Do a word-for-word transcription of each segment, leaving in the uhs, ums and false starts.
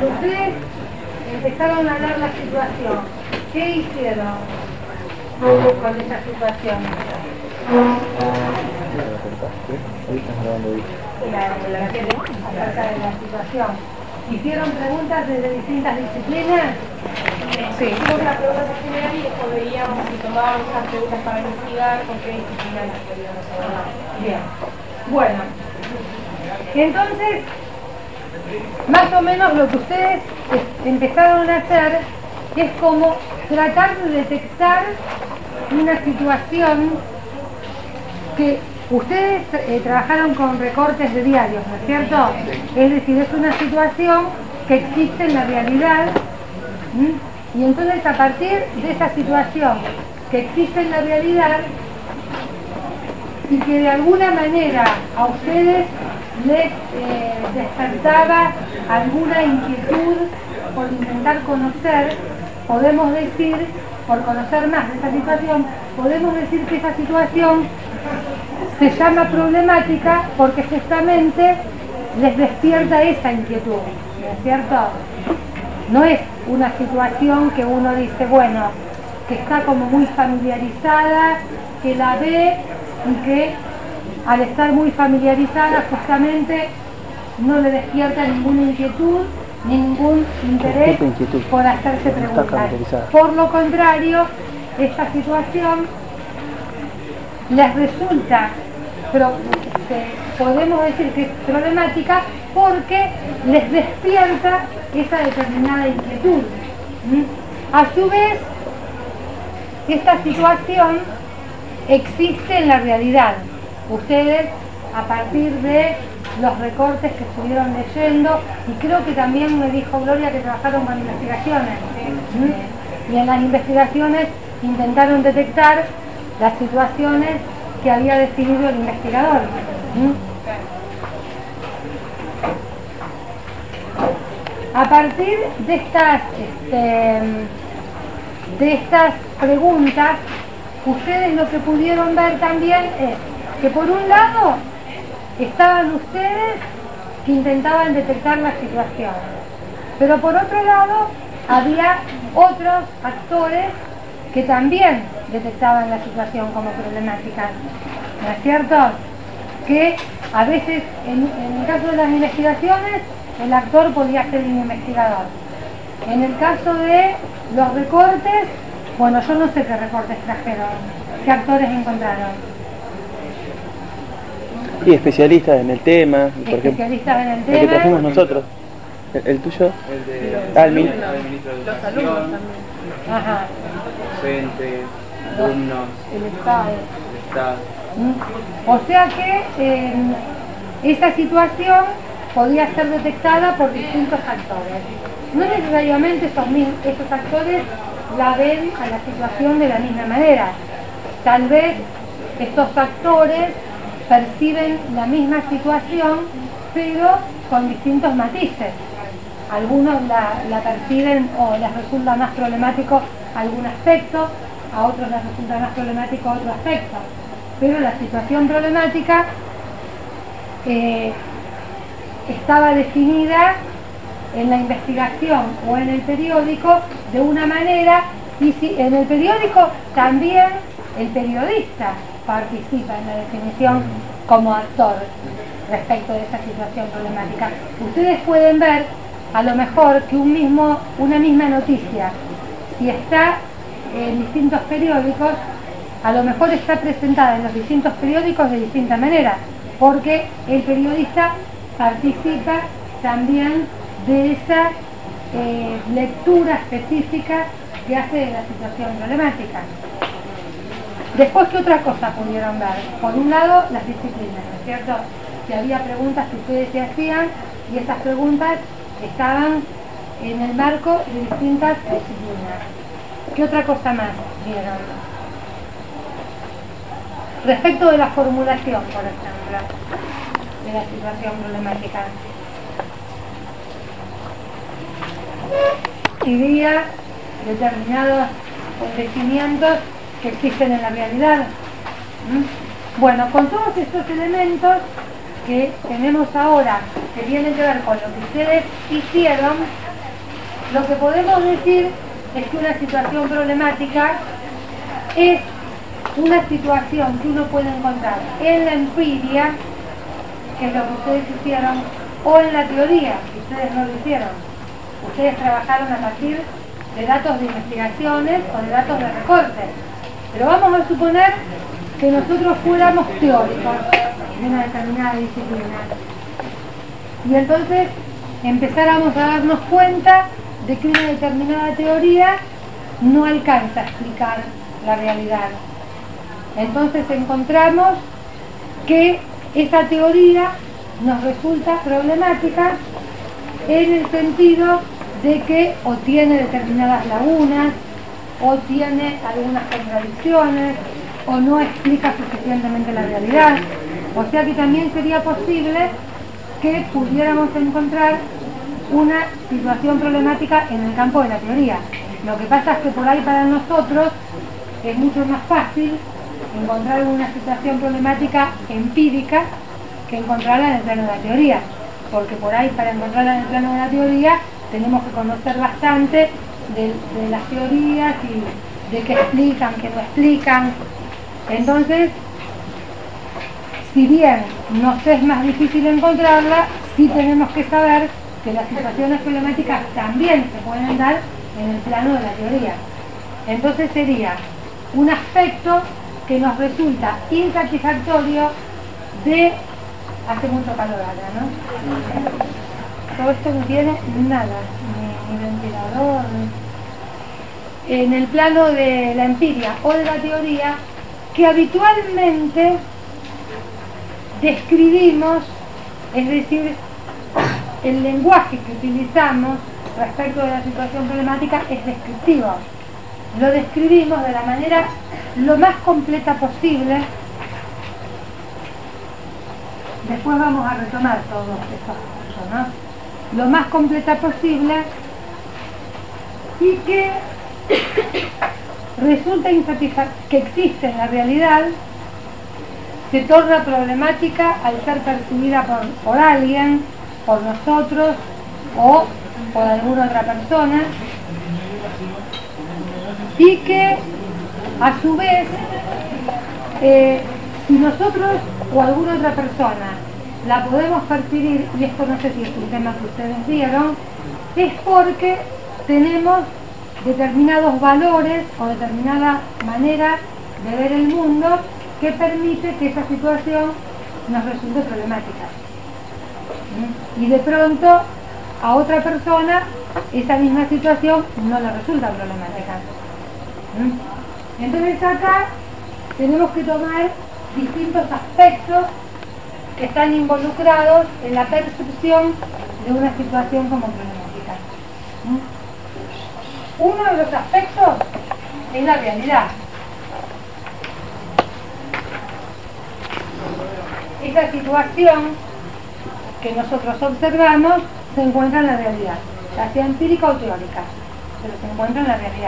cuando ustedes empezaron a hablar la situación, ¿qué hicieron con esa situación? La, la, acerca de la situación. ¿Hicieron preguntas desde distintas disciplinas? Sí, hicimos una pregunta general y después veíamos si tomábamos esas preguntas para investigar con qué disciplina las podíamos abordar. Bien. Bueno, entonces, más o menos lo que ustedes empezaron a hacer es como tratar de detectar una situación que ustedes eh, trabajaron con recortes de diarios, ¿no es cierto? Es decir, es una situación que existe en la realidad. ¿Mm? Y entonces, a partir de esa situación que existe en la realidad y que de alguna manera a ustedes les eh, despertaba alguna inquietud por intentar conocer, podemos decir, por conocer más de esa situación, podemos decir que esa situación se llama problemática porque justamente les despierta esa inquietud, ¿no es cierto? No es una situación que uno dice, bueno, que está como muy familiarizada, que la ve y que al estar muy familiarizada justamente no le despierta ninguna inquietud ni ningún interés por hacerse preguntas. Por lo contrario, esta situación les resulta, pero eh, podemos decir que es problemática porque les despierta esa determinada inquietud. ¿Mm? A su vez, esta situación existe en la realidad. Ustedes, a partir de los recortes que estuvieron leyendo, y creo que también me dijo Gloria que trabajaron con investigaciones, ¿Mm? y en las investigaciones intentaron detectar las situaciones que había definido el investigador. ¿Mm? A partir de estas, este, de estas preguntas, ustedes lo que pudieron ver también es que por un lado estaban ustedes que intentaban detectar la situación, pero por otro lado había otros actores que también detectaban la situación como problemática, ¿no es cierto? Que a veces, en, en el caso de las investigaciones, el actor podía ser un investigador. En el caso de los recortes, bueno, yo no sé qué recortes trajeron, qué actores encontraron. Y especialistas en el tema, por especialistas ejemplo, en el tema. el que trajimos nosotros. ¿El, el tuyo? El de ah, el mío. el ministro de Los Educación, alumnos también. Ajá. docentes, alumnos, El Estado. el Estado. ¿Mm? O sea que eh, esa situación podía ser detectada por distintos actores. No necesariamente esos, esos actores la ven a la situación de la misma manera. Tal vez estos actores perciben la misma situación, pero con distintos matices. Algunos la, la perciben o les resulta más problemático algún aspecto, a otros les resulta más problemático otro aspecto. Pero la situación problemática eh, estaba definida en la investigación o en el periódico de una manera, y si en el periódico también el periodista participa en la definición como actor respecto de esa situación problemática. Ustedes pueden ver a lo mejor que un mismo, una misma noticia, si está en distintos periódicos, a lo mejor está presentada en los distintos periódicos de distinta manera, porque el periodista participa también de esa eh, lectura específica que hace de la situación problemática. Después, ¿qué otra cosa pudieron ver? Por un lado, las disciplinas, ¿no es cierto? Que había preguntas que ustedes se hacían y esas preguntas estaban en el marco de distintas disciplinas. ¿Qué otra cosa más vieron? Respecto de la formulación, por ejemplo, de la situación problemática. Diría determinados acontecimientos que existen en la realidad. ¿Mm? Bueno, con todos estos elementos que tenemos ahora, que tienen que ver con lo que ustedes hicieron, lo que podemos decir es que una situación problemática es una situación que uno puede encontrar en la empiria, que es lo que ustedes hicieron, o en la teoría, que ustedes no lo hicieron. Ustedes trabajaron a partir de datos de investigaciones o de datos de recortes. Pero vamos a suponer que nosotros fuéramos teóricos de una determinada disciplina. Y entonces empezáramos a darnos cuenta de que una determinada teoría no alcanza a explicar la realidad. Entonces encontramos que esa teoría nos resulta problemática en el sentido de que o tiene determinadas lagunas, o tiene algunas contradicciones, o no explica suficientemente la realidad. O sea que también sería posible que pudiéramos encontrar una situación problemática en el campo de la teoría. Lo que pasa es que por ahí para nosotros es mucho más fácil encontrar una situación problemática empírica que encontrarla en el plano de la teoría, porque por ahí para encontrarla en el plano de la teoría tenemos que conocer bastante de, de las teorías y de qué explican, qué no explican. Entonces, si bien nos es más difícil encontrarla, sí tenemos que saber que las situaciones problemáticas también se pueden dar en el plano de la teoría. Entonces sería un aspecto que nos resulta insatisfactorio de... Hace mucho calor acá, ¿no? Todo esto no tiene nada, ni, ni ventilador, ni... En el plano de la empiria o de la teoría, que habitualmente describimos, es decir, el lenguaje que utilizamos respecto de la situación problemática es descriptivo. Lo describimos de la manera lo más completa posible. Después vamos a retomar todo esto, ¿no? Lo más completa posible, y que resulta insatisfactorio, que existe en la realidad, se torna problemática al ser percibida por, por alguien, por nosotros o por alguna otra persona, y que a su vez eh, si nosotros o alguna otra persona la podemos percibir, y esto no sé si es un tema que ustedes vieron, es porque tenemos determinados valores o determinada manera de ver el mundo que permite que esa situación nos resulte problemática. ¿Mm? Y de pronto a otra persona esa misma situación no le resulta problemática. ¿Mm? Entonces acá tenemos que tomar distintos aspectos que están involucrados en la percepción de una situación como problemática. ¿Mm? Uno de los aspectos es la realidad. Esa situación que nosotros observamos se encuentra en la realidad, ya sea empírica o teórica, pero se encuentra en la realidad.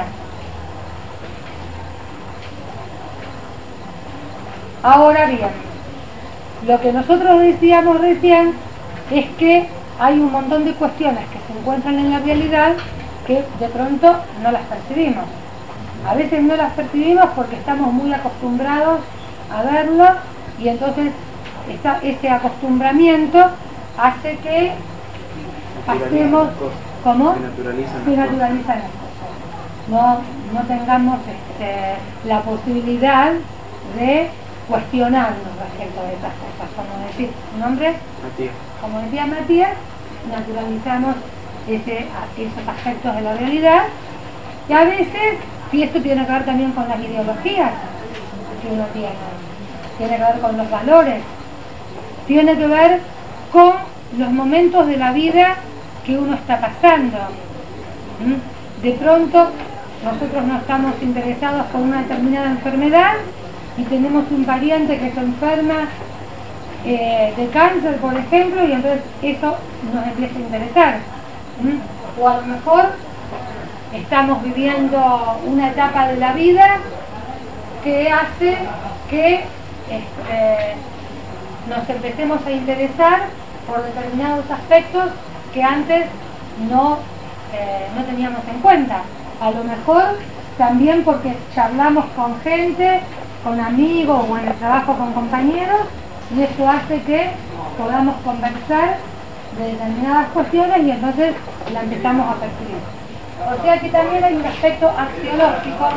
Ahora bien, lo que nosotros decíamos recién es que hay un montón de cuestiones que se encuentran en la realidad que de pronto no las percibimos. A veces no las percibimos porque estamos muy acostumbrados a verlo, y entonces esta, ese acostumbramiento hace que pasemos como se naturalizan, se naturalizan las cosas. No, no tengamos este, la posibilidad de cuestionarnos respecto de esas cosas. Como decir su nombre, Matías. como decía Matías, naturalizamos ese, esos aspectos de la realidad, y a veces, y esto tiene que ver también con las ideologías que uno tiene, tiene que ver con los valores, tiene que ver con los momentos de la vida que uno está pasando. ¿Mm? De pronto nosotros no estamos interesados por una determinada enfermedad y tenemos un pariente que se enferma eh, de cáncer, por ejemplo, y entonces eso nos empieza a interesar. ¿Mm? O a lo mejor estamos viviendo una etapa de la vida que hace que este, nos empecemos a interesar por determinados aspectos que antes no este, no teníamos en cuenta. A lo mejor también porque charlamos con gente, con amigos o en el trabajo con compañeros, y eso hace que podamos conversar de determinadas cuestiones y entonces la empezamos a percibir. O sea que también hay un aspecto axiológico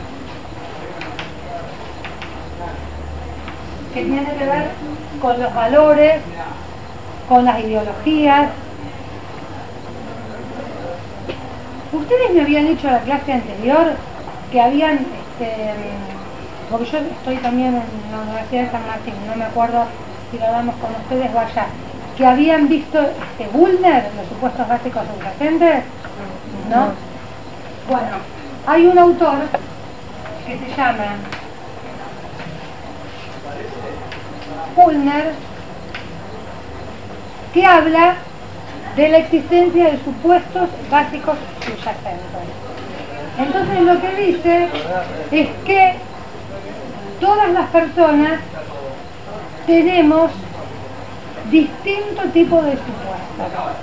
que tiene que ver con los valores, con las ideologías. Ustedes me habían dicho en la clase anterior que habían, este, porque yo estoy también en la Universidad de San Martín, no me acuerdo si lo hablamos con ustedes o allá, que habían visto este, Bullner, los supuestos básicos subyacentes, ¿no? Bueno, hay un autor que se llama Bullner que habla de la existencia de supuestos básicos subyacentes. Entonces lo que dice es que todas las personas tenemos distinto tipo de supuestos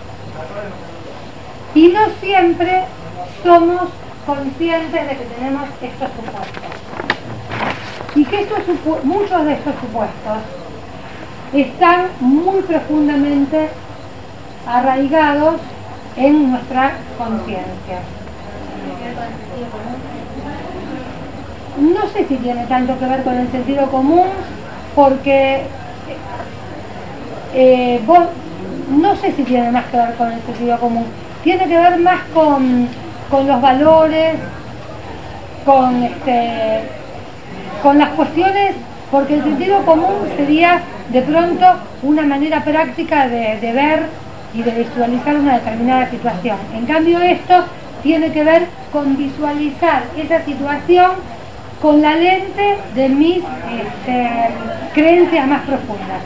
y no siempre somos conscientes de que tenemos estos supuestos y que estos supu- muchos de estos supuestos están muy profundamente arraigados en nuestra conciencia. No sé si tiene tanto que ver con el sentido común, porque eh, vos, no sé si tiene más que ver con el sentido común, tiene que ver más con, con los valores, con, este, con las cuestiones, porque el sentido común sería de pronto una manera práctica de, de ver y de visualizar una determinada situación. En cambio esto tiene que ver con visualizar esa situación con la lente de mis este, creencias más profundas.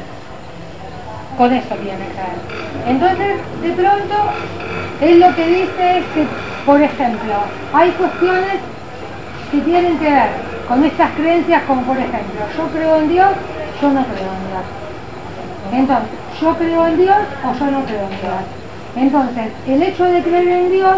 Con eso tiene que ver. Entonces, de pronto, él lo que dice es que, por ejemplo, hay cuestiones que tienen que ver con estas creencias, como por ejemplo, yo creo en Dios, yo no creo en Dios. Entonces, yo creo en Dios o yo no creo en Dios. Entonces, el hecho de creer en Dios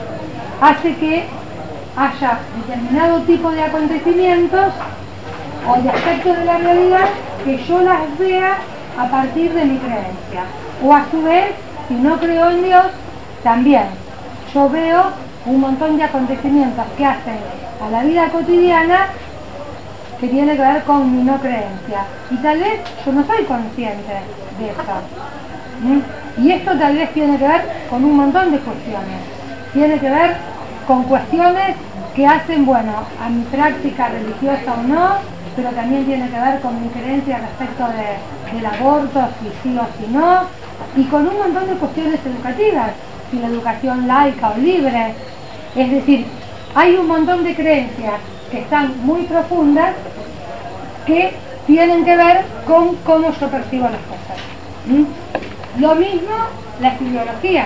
hace que haya determinado tipo de acontecimientos o de aspectos de la realidad que yo las vea a partir de mi creencia. O a su vez, si no creo en Dios, también yo veo un montón de acontecimientos que hacen a la vida cotidiana que tiene que ver con mi no creencia. Y tal vez yo no soy consciente de eso. ¿Mm? Y esto tal vez tiene que ver con un montón de cuestiones. Tiene que ver con cuestiones que hacen, bueno, a mi práctica religiosa o no, pero también tiene que ver con mi creencia respecto de, del aborto, si sí o si no, y con un montón de cuestiones educativas, si la educación laica o libre. Es decir, hay un montón de creencias que están muy profundas que tienen que ver con cómo yo percibo las cosas. ¿Mm? Lo mismo las ideologías.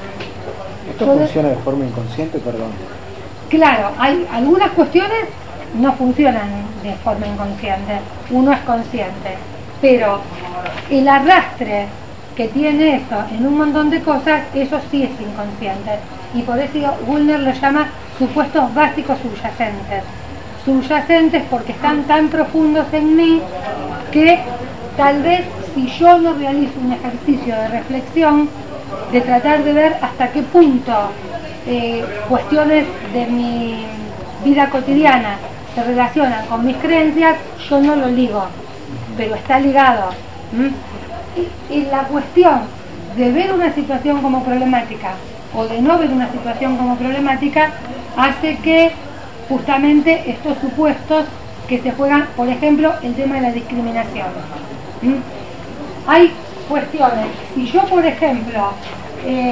¿Esto Yo funciona de... de forma inconsciente, perdón? Claro, hay algunas cuestiones no funcionan de forma inconsciente, uno es consciente, pero el arrastre que tiene eso en un montón de cosas, eso sí es inconsciente, y por eso Bullner lo llama supuestos básicos subyacentes. Subyacentes porque están tan profundos en mí que tal vez si yo no realizo un ejercicio de reflexión, de tratar de ver hasta qué punto eh, cuestiones de mi vida cotidiana se relacionan con mis creencias, yo no lo ligo, pero está ligado. ¿Mm? Y, y la cuestión de ver una situación como problemática o de no ver una situación como problemática hace que justamente estos supuestos que se juegan, por ejemplo, el tema de la discriminación. ¿Mm? Hay cuestiones, si yo por ejemplo eh,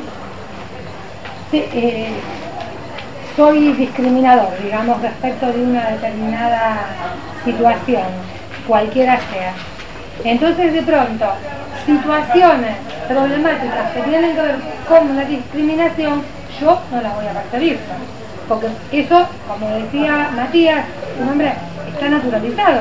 eh, soy discriminador, digamos, respecto de una determinada situación, cualquiera sea, entonces de pronto situaciones problemáticas que tienen que ver con la discriminación, yo no las voy a percibir, porque eso, como decía Matías, un hombre, está naturalizado.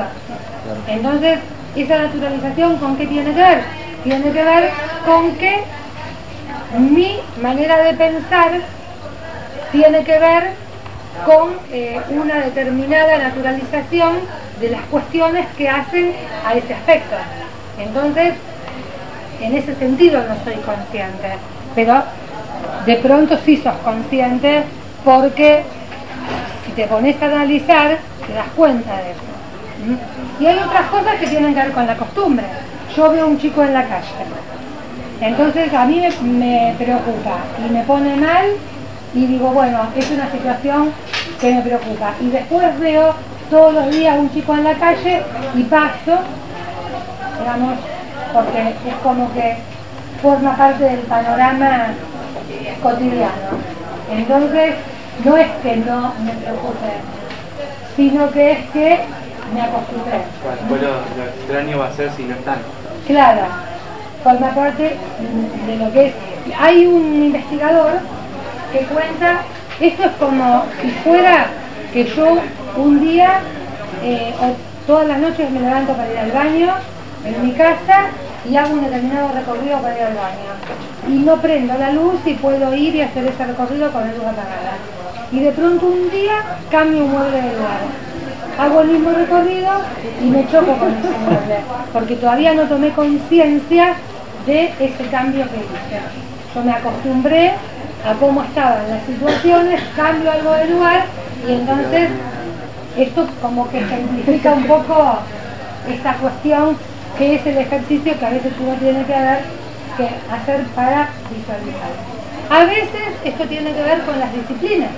Entonces, esa naturalización, ¿con qué tiene que ver? Tiene que ver con que mi manera de pensar tiene que ver con eh, una determinada naturalización de las cuestiones que hacen a ese aspecto. Entonces, en ese sentido no soy consciente, pero de pronto sí sos consciente, porque si te pones a analizar te das cuenta de eso. ¿Mm? Y hay otras cosas que tienen que ver con la costumbre. Yo veo a un chico en la calle, entonces a mí me, me preocupa y me pone mal, y digo, bueno, es una situación que me preocupa, y después veo todos los días un chico en la calle y paso, digamos, porque es como que forma parte del panorama cotidiano. Entonces no es que no me preocupe, sino que es que me acostumbré. Después lo, lo extraño va a ser si no están. Claro, forma parte de lo que es. Hay un investigador que cuenta, esto es como si fuera que yo un día eh, o todas las noches me levanto para ir al baño en mi casa y hago un determinado recorrido para ir al baño, y no prendo la luz y puedo ir y hacer ese recorrido con la luz apagada, y de pronto un día cambio un mueble de lugar, hago el mismo recorrido y me choco con ese mueble, porque todavía no tomé conciencia de ese cambio que hice. Yo me acostumbré a cómo estaban las situaciones, cambio algo de lugar, y entonces esto como que ejemplifica un poco esta cuestión, que es el ejercicio que a veces uno tiene que, ver, que hacer para visualizar. A veces esto tiene que ver con las disciplinas.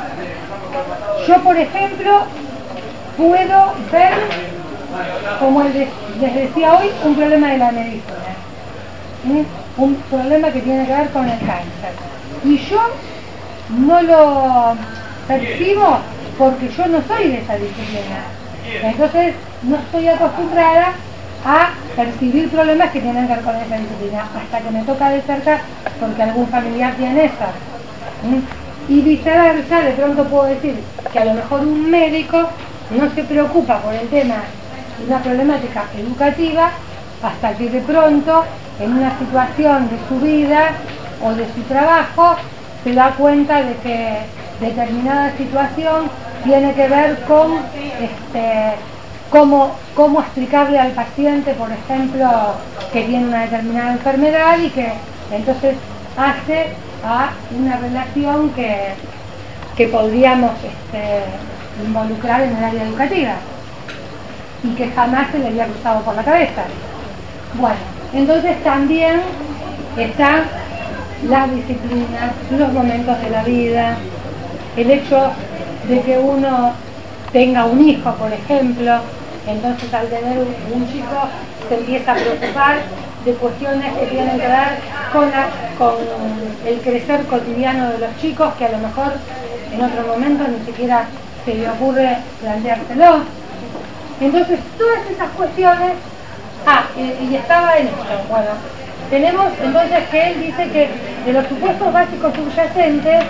Yo, por ejemplo, puedo ver, como les decía hoy, un problema de la medicina, ¿sí? Un problema que tiene que ver con el cáncer, y yo no lo percibo porque yo no soy de esa disciplina, entonces no estoy acostumbrada a percibir problemas que tienen que ver con esa disciplina, hasta que me toca de cerca porque algún familiar tiene esa. ¿Mm? Y viceversa, de pronto puedo decir que a lo mejor un médico no se preocupa por el tema de una problemática educativa, hasta que de pronto en una situación de su vida o de su trabajo se da cuenta de que determinada situación tiene que ver con este, cómo, cómo explicarle al paciente, por ejemplo, que tiene una determinada enfermedad, y que entonces hace a una relación que, que podríamos este, involucrar en el área educativa y que jamás se le había cruzado por la cabeza. Bueno, entonces también están las disciplinas, los momentos de la vida, el hecho de que uno tenga un hijo, por ejemplo, entonces al tener un, un chico se empieza a preocupar de cuestiones que tienen que ver con, la, con el crecer cotidiano de los chicos, que a lo mejor en otro momento ni siquiera se le ocurre planteárselo. Entonces todas esas cuestiones, ah, y, y estaba en esto, bueno, tenemos entonces que él dice que de los supuestos básicos subyacentes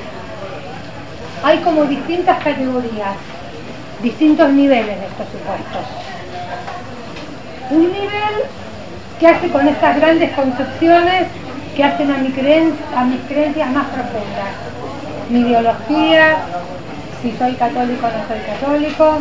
hay como distintas categorías, distintos niveles de estos supuestos. Un nivel que hace con estas grandes concepciones que hacen a, mi creen a mis creencias más profundas. Mi ideología, si soy católico o no soy católico.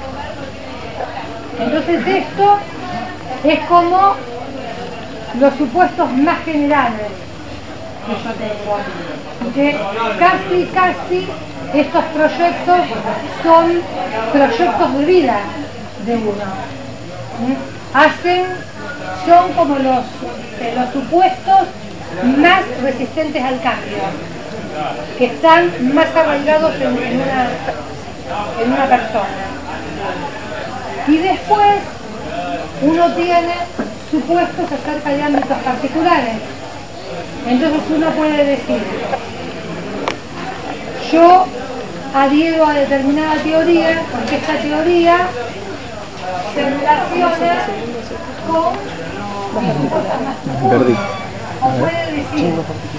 Entonces esto es como los supuestos más generales que yo tengo. Y que casi, casi estos proyectos son proyectos de vida de uno. ¿Mm? Hacen, son como los, eh, los supuestos más resistentes al cambio, que están más arraigados en, en, una, en una persona. Y después uno tiene supuestos acerca de ámbitos particulares. Entonces uno puede decir, yo adhiero a determinada teoría porque esta teoría se relaciona con Perdí. o puede decir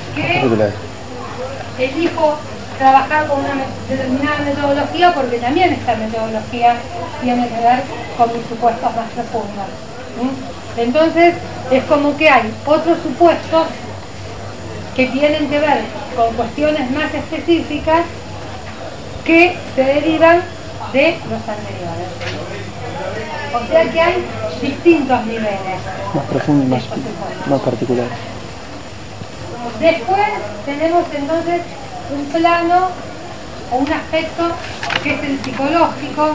que elijo trabajar con una determinada metodología porque también esta metodología tiene que ver con mis supuestos más profundos. ¿Sí? Entonces es como que hay otros supuestos que tienen que ver con cuestiones más específicas que se derivan de los anteriores. O sea que hay distintos niveles. Más profundo y más, más particular. Después tenemos entonces un plano o un aspecto que es el psicológico,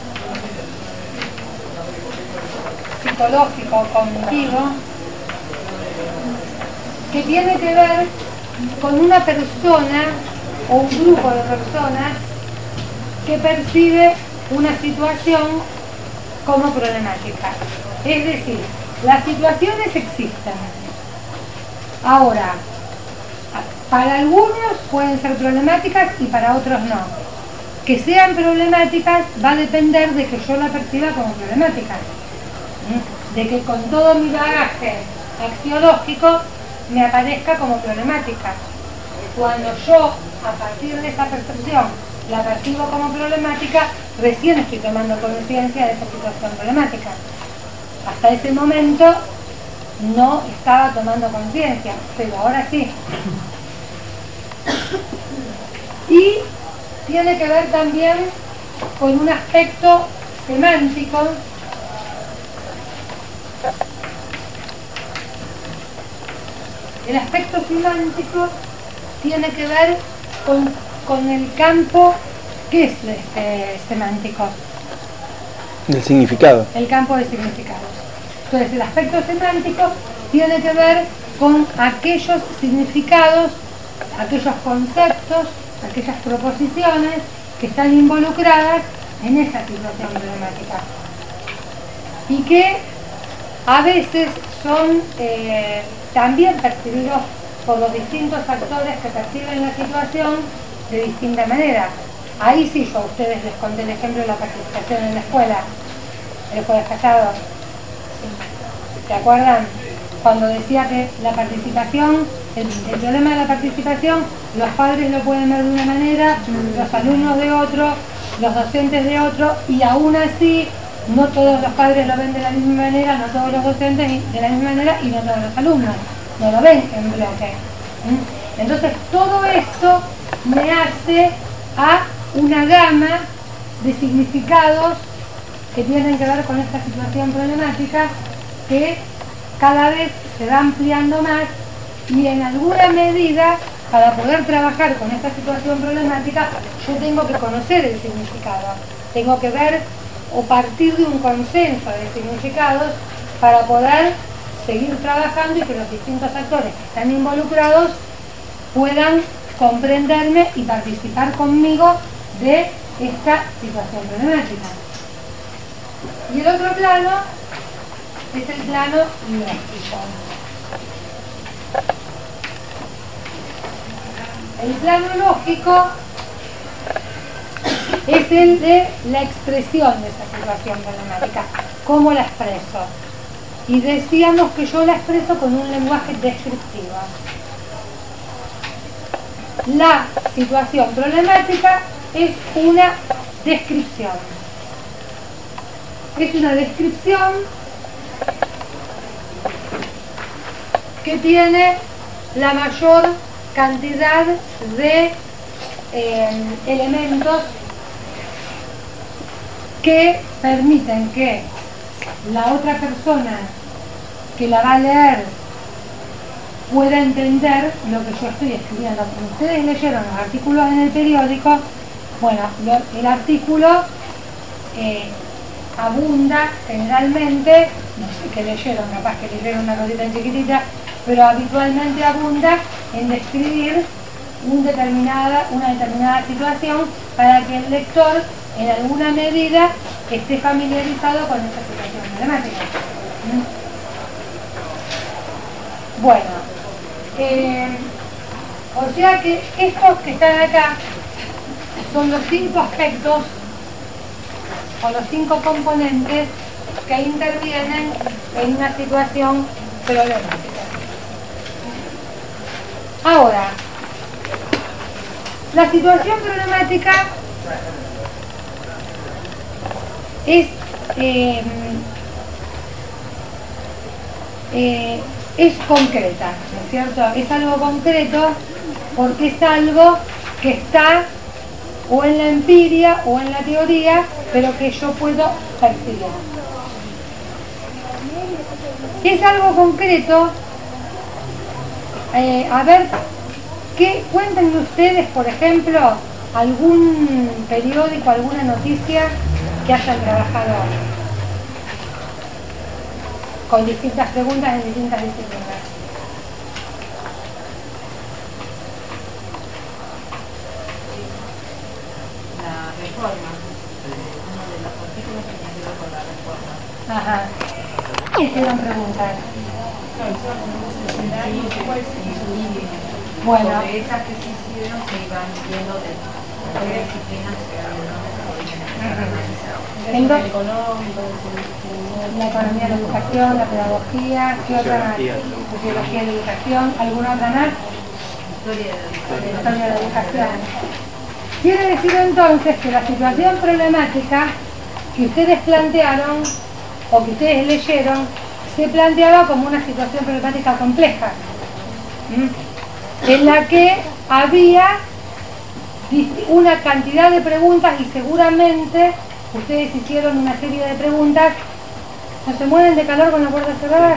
psicológico cognitivo, que tiene que ver con una persona o un grupo de personas que percibe una situación como problemática. Es decir, las situaciones existen. Ahora, para algunos pueden ser problemáticas y para otros no. Que sean problemáticas va a depender de que yo la perciba como problemática. De que con todo mi bagaje axiológico me aparezca como problemática. Cuando yo, a partir de esa percepción, la percibo como problemática, recién estoy tomando conciencia de esa situación problemática. Hasta ese momento no estaba tomando conciencia, pero ahora sí. Y tiene que ver también con un aspecto semántico el aspecto semántico tiene que ver con, con el campo. ¿Qué es este semántico? El significado. El campo de significados. Entonces el aspecto semántico tiene que ver con aquellos significados, aquellos conceptos, aquellas proposiciones que están involucradas en esa situación problemática y que a veces son eh, también percibidos por los distintos actores que perciben la situación de distinta manera. Ahí sí yo a ustedes les conté el ejemplo de la participación en la escuela, el jueves pasado. ¿Se acuerdan? Cuando decía que la participación, el, el problema de la participación, los padres lo pueden ver de una manera, los alumnos de otro, los docentes de otro, y aún así no todos los padres lo ven de la misma manera, no todos los docentes de la misma manera y no todos los alumnos no lo ven en bloque. ¿Mm? Entonces todo esto me hace a una gama de significados que tienen que ver con esta situación problemática que cada vez se va ampliando más y en alguna medida para poder trabajar con esta situación problemática yo tengo que conocer el significado, tengo que ver o partir de un consenso de significados para poder seguir trabajando y que los distintos actores que están involucrados puedan comprenderme y participar conmigo de esta situación problemática. Y el otro plano es el plano lógico. El plano lógico es el de la expresión de esa situación problemática, cómo la expreso. Y decíamos que yo la expreso con un lenguaje descriptivo. La situación problemática es una descripción. Es una descripción que tiene la mayor cantidad de eh, elementos que permiten que la otra persona que la va a leer pueda entender lo que yo estoy escribiendo. Como ustedes leyeron los artículos en el periódico, bueno, lo, el artículo eh, abunda generalmente, no sé qué leyeron, capaz que leyeron una cosita chiquitita, pero habitualmente abunda en describir un determinada, una determinada situación para que el lector en alguna medida esté familiarizado con esa situación problemática. Bueno, eh, o sea que estos que están acá son los cinco aspectos o los cinco componentes que intervienen en una situación problemática. Ahora, la situación problemática es eh, eh, es concreta, ¿no es cierto? Es algo concreto porque es algo que está o en la empiria o en la teoría, pero que yo puedo percibir. Es algo concreto. Eh, a ver, ¿qué, cuéntenme ustedes, por ejemplo, algún periódico, alguna noticia que hayan trabajado con distintas preguntas en distintas disciplinas? La reforma, uno de los artículos que tiene que ver con la reforma. Ajá. Hicieron preguntas. Bueno, Sobre esas que se hicieron se iban viendo de qué disciplinas se habían entonces, económico, la economía de la educación, la pedagogía, ¿qué otra más? Sociología. Sociología de la educación, ¿alguna otra más? historia de la Historia de la educación. Quiere decir entonces que la situación problemática que ustedes plantearon o que ustedes leyeron se planteaba como una situación problemática compleja, ¿m? en la que había una cantidad de preguntas y seguramente ustedes hicieron una serie de preguntas. ¿No se mueven de calor con la puerta cerrada?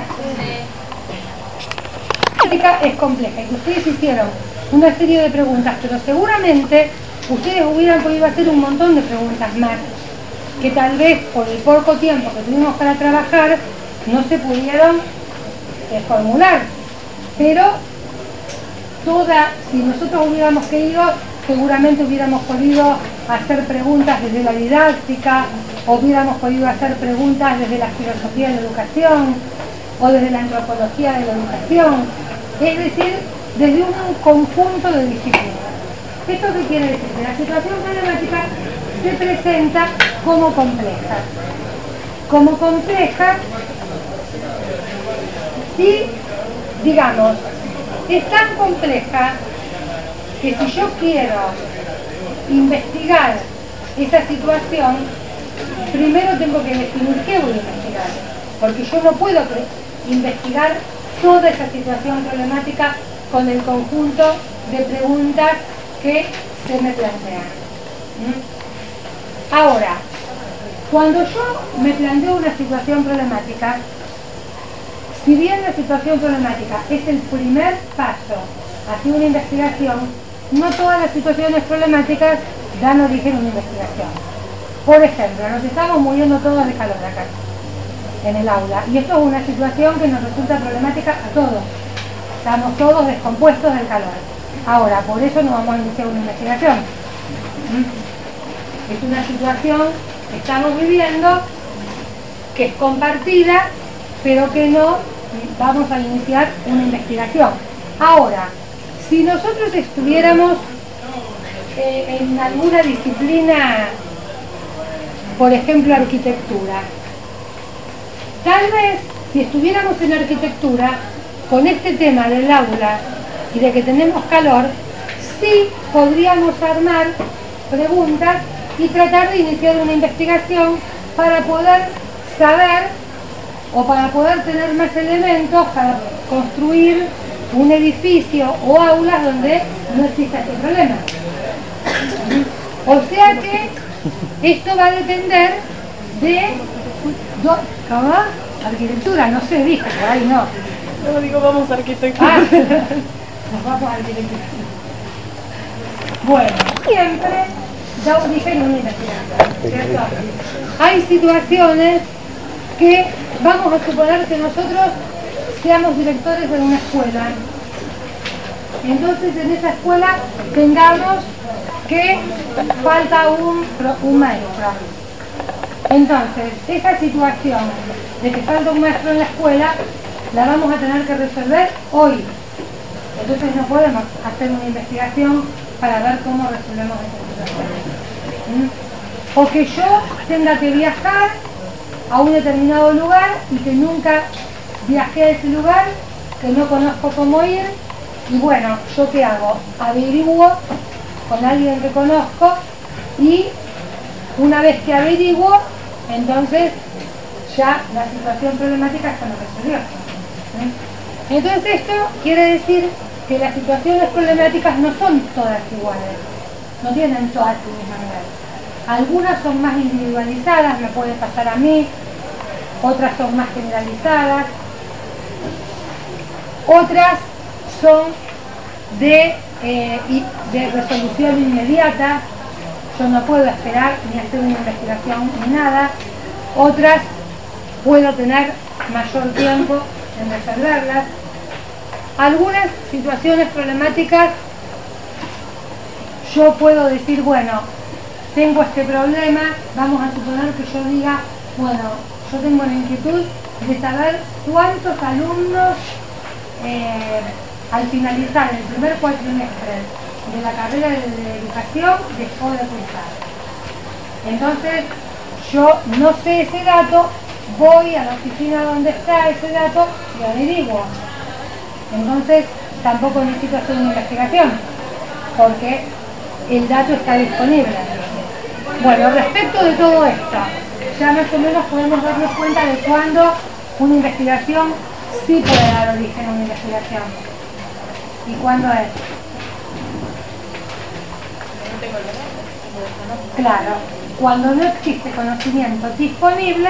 Sí. Es compleja y ustedes hicieron una serie de preguntas, pero seguramente ustedes hubieran podido hacer un montón de preguntas más que tal vez por el poco tiempo que tuvimos para trabajar no se pudieron eh, formular, pero toda, si nosotros hubiéramos querido, seguramente hubiéramos podido hacer preguntas desde la didáctica, hubiéramos podido hacer preguntas desde la filosofía de la educación o desde la antropología de la educación, es decir, desde un conjunto de disciplinas. ¿Esto qué quiere decir? Que la situación problemática se presenta como compleja. Como compleja y, digamos, es tan compleja que si yo quiero investigar esa situación, primero tengo que definir qué voy a investigar, porque yo no puedo investigar toda esa situación problemática con el conjunto de preguntas que se me plantean. ¿Mm? Ahora, cuando yo me planteo una situación problemática, si bien la situación problemática es el primer paso hacia una investigación, no todas las situaciones problemáticas dan origen a una investigación. Por ejemplo, nos estamos muriendo todos de calor acá, en el aula, y esto es una situación que nos resulta problemática a todos. Estamos todos descompuestos del calor. Ahora, por eso no vamos a iniciar una investigación. Es una situación que estamos viviendo, que es compartida, pero que no vamos a iniciar una investigación. Ahora, si nosotros estuviéramos eh, en alguna disciplina, por ejemplo arquitectura, tal vez si estuviéramos en arquitectura, con este tema del aula y de que tenemos calor, sí podríamos armar preguntas y tratar de iniciar una investigación para poder saber o para poder tener más elementos para construir un edificio o aulas donde no exista este problema. O sea que esto va a depender de... ¿Cómo? Arquitectura, no sé, dije, por ahí no. No digo vamos a arquitectura. Ah, nos vamos a arquitectura. Bueno, siempre ya dije en una investigación, ¿cierto? Hay situaciones que vamos a suponer que nosotros seamos directores de una escuela. Entonces en esa escuela tengamos que falta un, un maestro. Entonces, esa situación de que falta un maestro en la escuela la vamos a tener que resolver hoy. Entonces no podemos hacer una investigación para ver cómo resolvemos esa situación. ¿Mm? O que yo tenga que viajar a un determinado lugar y que nunca viajé a ese lugar, que no conozco cómo ir, y bueno, ¿yo qué hago? Averiguo con alguien que conozco y una vez que averiguo, entonces ya la situación problemática se me resolvió. ¿Sí? Entonces esto quiere decir que las situaciones problemáticas no son todas iguales, no tienen todas el mismo nivel. Algunas son más individualizadas, me puede pasar a mí, otras son más generalizadas, otras son de, eh, de resolución inmediata, yo no puedo esperar ni hacer una investigación ni nada, otras puedo tener mayor tiempo en resolverlas. Algunas situaciones problemáticas yo puedo decir, bueno, tengo este problema, vamos a suponer que yo diga, bueno, yo tengo la inquietud de saber cuántos alumnos eh, al finalizar el primer cuatrimestre de la carrera de, de educación dejó de cursar. Entonces, yo no sé ese dato, voy a la oficina donde está ese dato y averiguo. Entonces, tampoco necesito hacer una investigación, porque el dato está disponible. Bueno, respecto de todo esto, ya más o menos podemos darnos cuenta de cuándo una investigación sí puede dar origen a una investigación y cuándo es. Claro, cuando no existe conocimiento disponible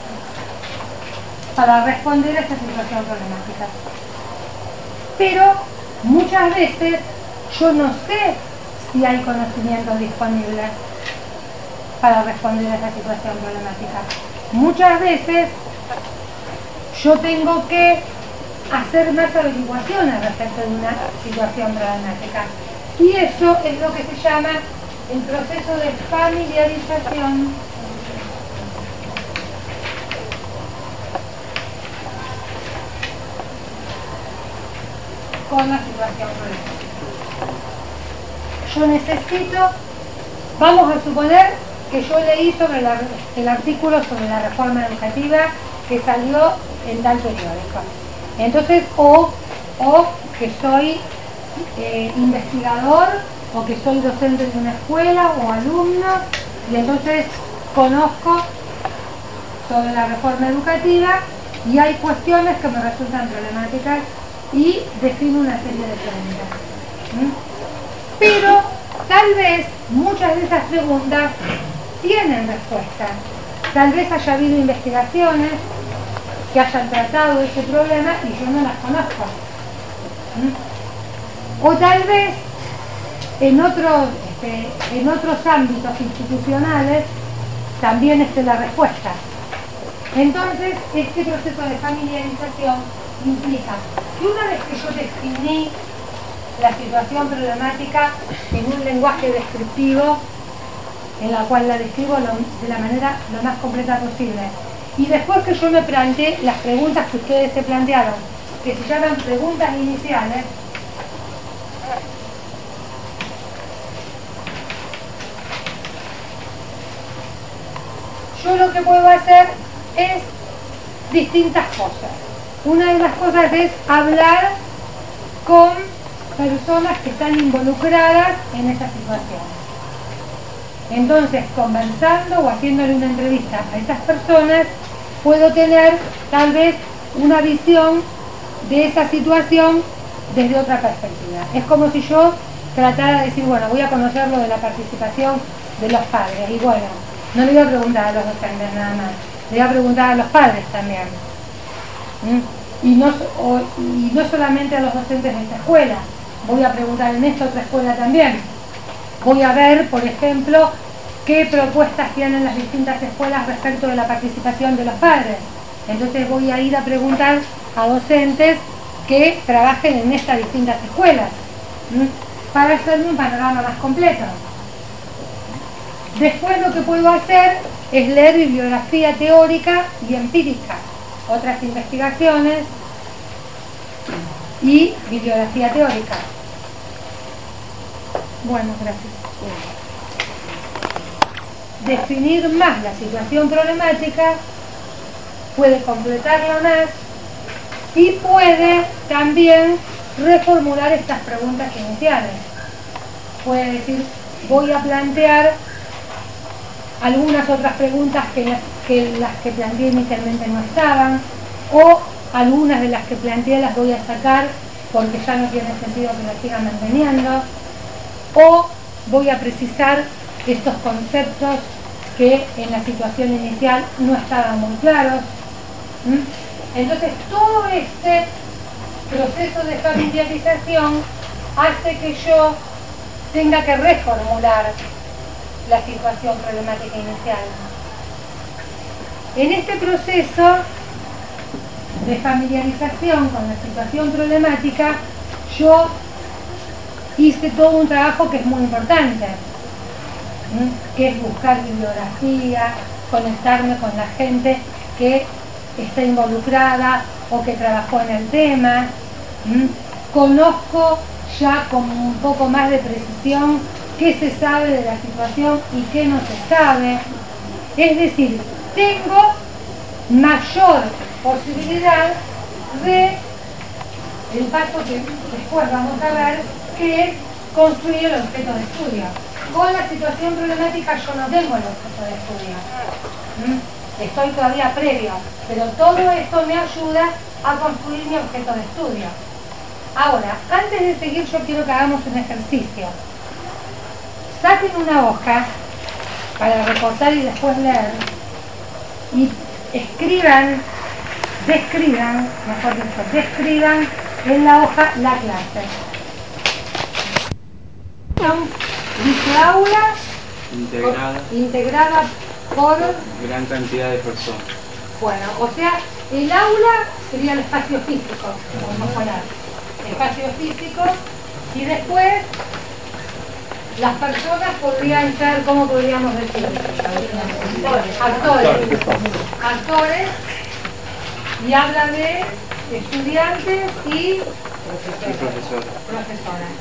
para responder a esta situación problemática. Pero muchas veces yo no sé si hay conocimiento disponible para responder a esta situación problemática. Muchas veces yo tengo que hacer más averiguaciones respecto de una situación problemática. Y eso es lo que se llama el proceso de familiarización con la situación problemática. Yo necesito, vamos a suponer que yo leí sobre la, el artículo sobre la reforma educativa que salió en tal periódico. Entonces, o, o que soy eh, investigador, o que soy docente de una escuela, o alumno, y entonces conozco sobre la reforma educativa, y hay cuestiones que me resultan problemáticas, y defino una serie de preguntas. ¿Mm? Pero, tal vez, muchas de esas preguntas tienen respuesta. Tal vez haya habido investigaciones que hayan tratado ese problema y yo no las conozco. ¿Mm? O tal vez en otros, este, en otros ámbitos institucionales también esté la respuesta. Entonces, este proceso de familiarización implica que una vez que yo definí la situación problemática en un lenguaje descriptivo, en la cual la describo lo, de la manera lo más completa posible, y después que yo me planteé las preguntas que ustedes se plantearon, que se llaman preguntas iniciales, yo lo que puedo hacer es distintas cosas. Una de las cosas es hablar con personas que están involucradas en esa situación. Entonces, conversando o haciéndole una entrevista a esas personas, puedo tener tal vez una visión de esa situación desde otra perspectiva. Es como si yo tratara de decir, bueno, voy a conocer lo de la participación de los padres. Y bueno, no le voy a preguntar a los docentes nada más, le voy a preguntar a los padres también. ¿Mm? Y, no, o, y no solamente a los docentes de esta escuela, voy a preguntar en esta otra escuela también. Voy a ver, por ejemplo, qué propuestas tienen las distintas escuelas respecto de la participación de los padres. Entonces voy a ir a preguntar a docentes que trabajen en estas distintas escuelas, ¿m? para hacerme un panorama más completo. Después lo que puedo hacer es leer bibliografía teórica y empírica, otras investigaciones y bibliografía teórica. Bueno, gracias. Definir más la situación problemática, puede completarla más y puede también reformular estas preguntas iniciales. Puede decir, voy a plantear algunas otras preguntas que las que, las que planteé inicialmente no estaban, o algunas de las que planteé las voy a sacar porque ya no tiene sentido que las siga manteniendo, o voy a precisar estos conceptos que en la situación inicial no estaban muy claros. ¿Mm? Entonces todo este proceso de familiarización hace que yo tenga que reformular la situación problemática inicial. En este proceso de familiarización con la situación problemática, yo hice todo un trabajo que es muy importante, ¿sí? Que es buscar bibliografía, conectarme con la gente que está involucrada o que trabajó en el tema. ¿Sí? Conozco ya con un poco más de precisión qué se sabe de la situación y qué no se sabe. Es decir, tengo mayor posibilidad de el paso que después vamos a ver, que es construir el objeto de estudio. Con la situación problemática yo no tengo el objeto de estudio. ¿Mm? Estoy todavía previo, pero todo esto me ayuda a construir mi objeto de estudio. Ahora, antes de seguir, yo quiero que hagamos un ejercicio. Saquen una hoja para recortar y después leer y escriban, describan, mejor dicho, describan en la hoja la clase. Dice aula Integrada, integrada por... gran cantidad de personas. Bueno, o sea, el aula sería el espacio físico, vamos a poner. Espacio físico, y después las personas podrían ser, ¿cómo podríamos decir? Actores. Actores, y habla de estudiantes y Y profesores. profesores.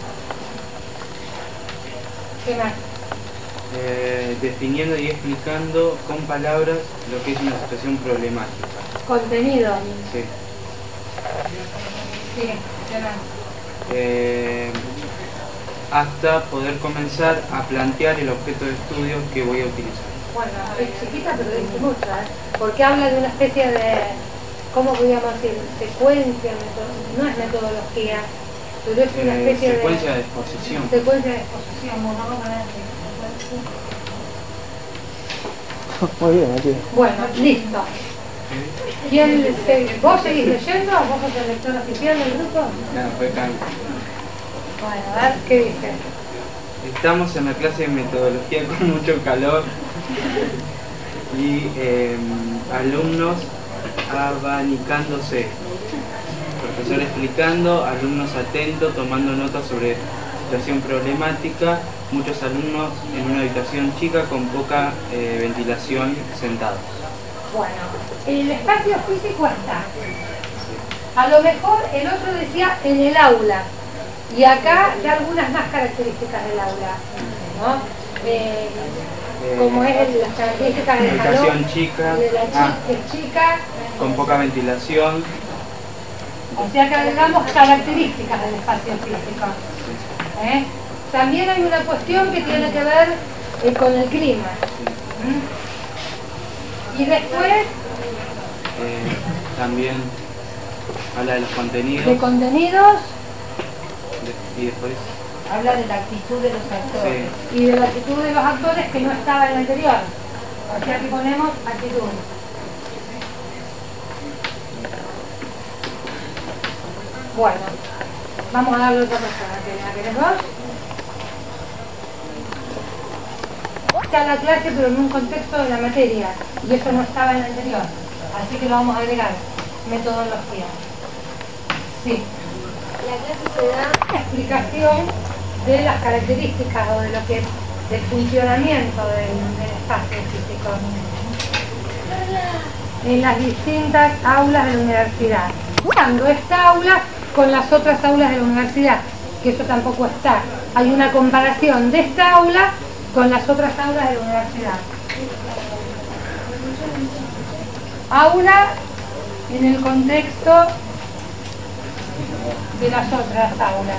¿Qué más? Eh, definiendo y explicando con palabras lo que es una situación problemática. Contenido. Sí. Sí, ¿qué más? Eh, hasta poder comenzar a plantear el objeto de estudio que voy a utilizar. Bueno, es chiquita pero dice mucho, ¿eh? Porque habla de una especie de, ¿cómo podríamos decir? Secuencia, no es metodología, pero es una Eh, especie secuencia de... de exposición. Secuencia de exposición, bueno, vamos a poner así. Muy bien, aquí. Bueno, listo. ¿Quién se... ¿Vos seguís leyendo? ¿Vos sos el lector oficial del grupo? No, fue cambio. Bueno, a ver, ¿qué dice? Estamos en la clase de metodología con mucho calor y eh, alumnos abanicándose. Profesor explicando, alumnos atentos, tomando notas sobre situación problemática, muchos alumnos en una habitación chica con poca eh, ventilación sentados. Bueno, el espacio físico está. A lo mejor el otro decía en el aula. Y acá ya algunas más características del aula, ¿no? Eh, como es el, las características del salón, Habitación chica, de la chi ah, que es chica, con poca ventilación. o sea que agregamos características del espacio físico. ¿Eh? También hay una cuestión que tiene que ver eh, con el clima. ¿Mm? Y después, Eh, también habla de los contenidos. de contenidos, de- y después Habla de la actitud de los actores. sí, y de la actitud de los actores que no estaba en el anterior. O sea que ponemos actitud. Bueno, vamos a darle a otra persona. ¿La querés vos? Está la clase pero en un contexto de la materia y eso no estaba en el anterior. Así que lo vamos a agregar. Metodología. Sí. La clase se da una explicación de las características o de lo que del funcionamiento del, del espacio físico en las distintas aulas de la universidad, usando esta aula con las otras aulas de la universidad, que eso tampoco está. Hay una comparación de esta aula con las otras aulas de la universidad. Aula en el contexto de las otras aulas.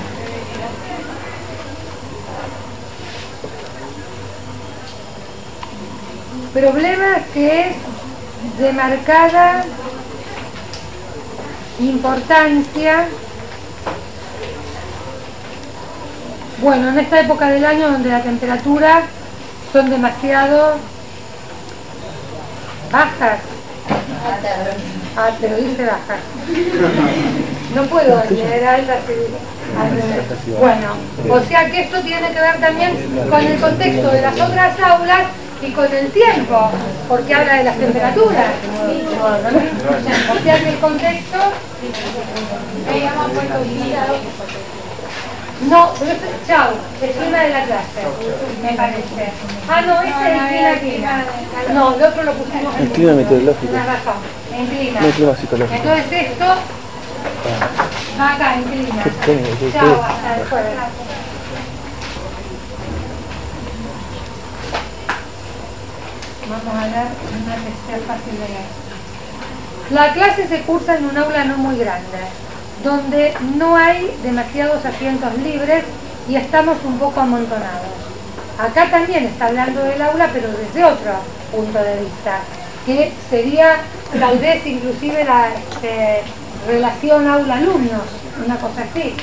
Problema que es de marcada importancia, bueno, en esta época del año donde la temperatura son demasiado bajas. Ah, pero dice bajas. No puedo leer altas y al revés. Bueno, o sea que esto tiene que ver también con el contexto de las otras aulas y con el tiempo, porque habla de las temperaturas. O sea que el contexto... No, pero este, chao, el clima de la clase, me parece. Ah, no, este es el clima, clima. No, el otro lo pusimos en el clima meteorológico. Tienes razón, en clima. No el clima psicológico. Entonces esto va acá en clima. Chao, hasta el jueves. Vamos a ver una que sea fácil de leer. La clase se cursa en un aula no muy grande, donde no hay demasiados asientos libres y estamos un poco amontonados. Acá también está hablando del aula, pero desde otro punto de vista, que sería tal vez inclusive la este, relación aula-alumnos, una cosa así.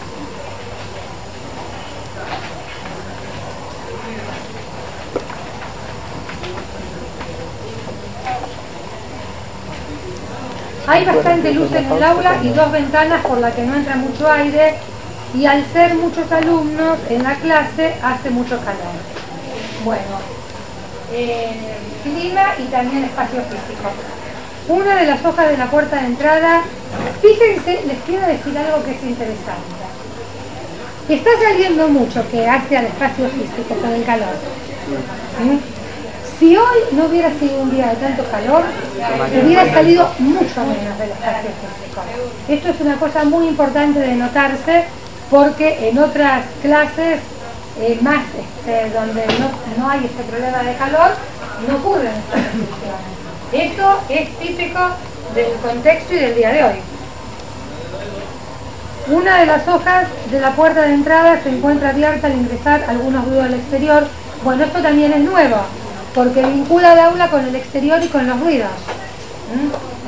Hay bastante luz en el aula y dos ventanas por las que no entra mucho aire, y al ser muchos alumnos en la clase hace mucho calor. Bueno, eh, clima y también espacio físico. Una de las hojas de la puerta de entrada, fíjense, les quiero decir algo que es interesante. Está saliendo mucho que hace al espacio físico con el calor. ¿Sí? Si hoy no hubiera sido un día de tanto calor, hubiera salido mucho menos del espacio físico. Esto es una cosa muy importante de notarse, porque en otras clases eh, más este, donde no, no hay este problema de calor, no ocurren estas restricciones. Esto es típico del contexto y del día de hoy. Una de las hojas de la puerta de entrada se encuentra abierta al ingresar algunos ruidos del exterior. Bueno, esto también es nuevo, porque vincula el aula con el exterior y con los ruidos. ¿Mm?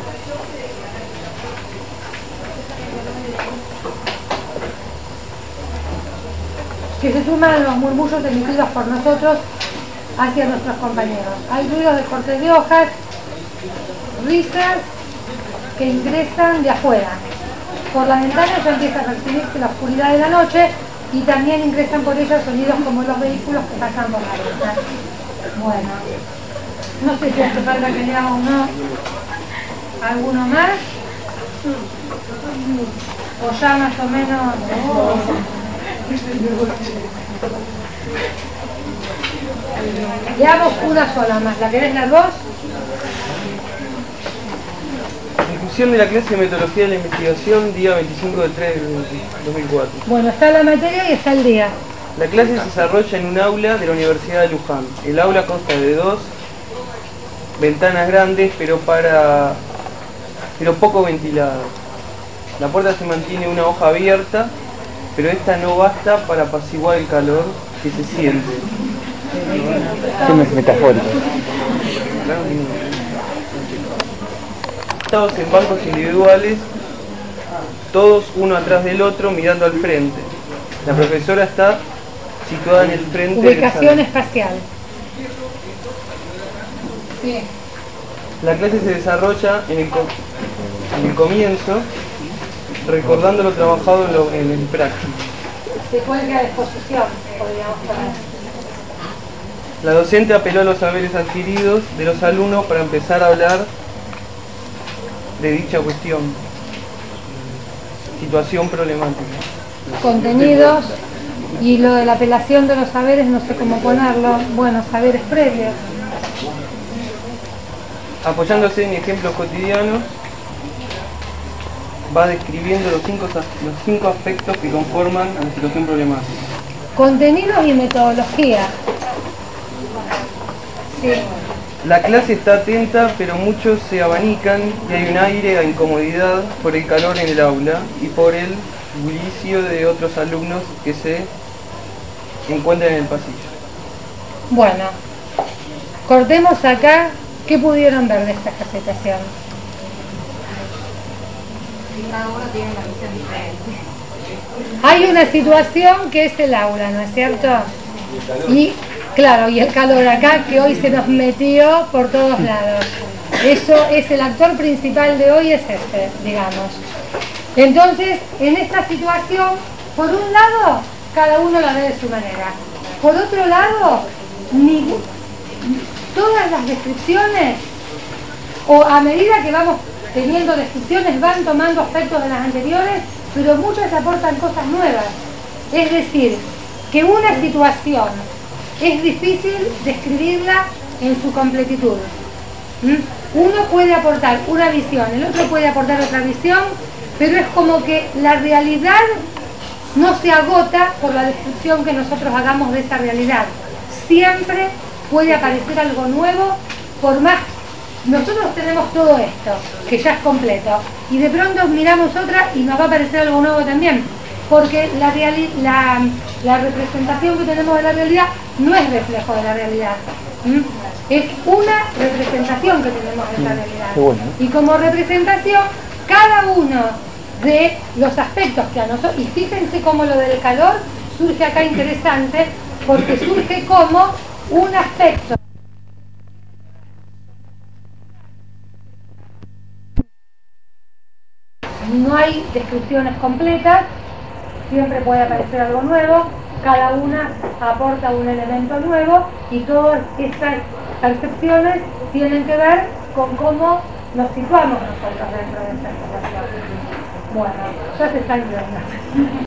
Que se suman a los murmullos emitidos por nosotros hacia nuestros compañeros. Hay ruidos de cortes de hojas, risas que ingresan de afuera. Por la ventana ya empieza a percibirse la oscuridad de la noche, y también ingresan por ella sonidos como los vehículos que pasan por la ruta. Bueno, no sé si hace falta que leamos uno, alguno más, o ya más o menos. Leamos una sola más. ¿La querés leer vos? Discusión de la clase de metodología de la investigación, día veinticinco de tres de dos mil cuatro. Bueno, está la materia y está el día. La clase se desarrolla en un aula de la Universidad de Luján. El aula consta de dos ventanas grandes, pero para pero poco ventiladas. La puerta se mantiene una hoja abierta, pero esta no basta para apaciguar el calor que se siente. Es metafórico. Sentados en bancos individuales, todos uno atrás del otro, mirando al frente. La profesora está situada en el frente Ubicación del salón. espacial. Sí. La clase se desarrolla en el, co en el comienzo, recordando lo trabajado en, lo, en el práctico. Se cuelga a disposición, podríamos poner. La docente apeló a los saberes adquiridos de los alumnos para empezar a hablar de dicha cuestión. Situación problemática. Contenidos, y lo de la apelación de los saberes, no sé cómo ponerlo. Bueno, saberes previos. Apoyándose en ejemplos cotidianos, va describiendo los cinco, los cinco aspectos que conforman a la situación problemática. Contenidos y metodología. Sí. La clase está atenta, pero muchos se abanican y hay un aire a incomodidad por el calor en el aula y por el bullicio de otros alumnos que se encuentran en el pasillo. Bueno, cortemos acá. ¿Qué pudieron ver de esta capacitación? cada uno tiene una visión diferente. Hay una situación que es el aula, ¿no es cierto? Y claro, y el calor acá que hoy se nos metió por todos lados. Eso es el actor principal de hoy, es este, digamos. Entonces, en esta situación, por un lado, cada uno la ve de su manera. Por otro lado, ningún, todas las descripciones, o a medida que vamos teniendo descripciones, van tomando aspectos de las anteriores, pero muchas aportan cosas nuevas. Es decir, que una situación es difícil describirla en su completitud. ¿Mm? Uno puede aportar una visión, el otro puede aportar otra visión, pero es como que la realidad no se agota por la descripción que nosotros hagamos de esa realidad. Siempre puede aparecer algo nuevo, por más. Nosotros tenemos todo esto, que ya es completo, y de pronto miramos otra y nos va a aparecer algo nuevo también, porque la, la, la representación que tenemos de la realidad no es reflejo de la realidad. ¿Mm? Es una representación que tenemos de esa realidad. Bueno. Y como representación, cada uno de los aspectos que a nosotros, y fíjense cómo lo del calor surge acá interesante, porque surge como un aspecto. No hay descripciones completas, siempre puede aparecer algo nuevo, cada una aporta un elemento nuevo y todas estas percepciones tienen que ver con cómo nos situamos nosotros dentro de esta situación. Bueno, ya se está viendo.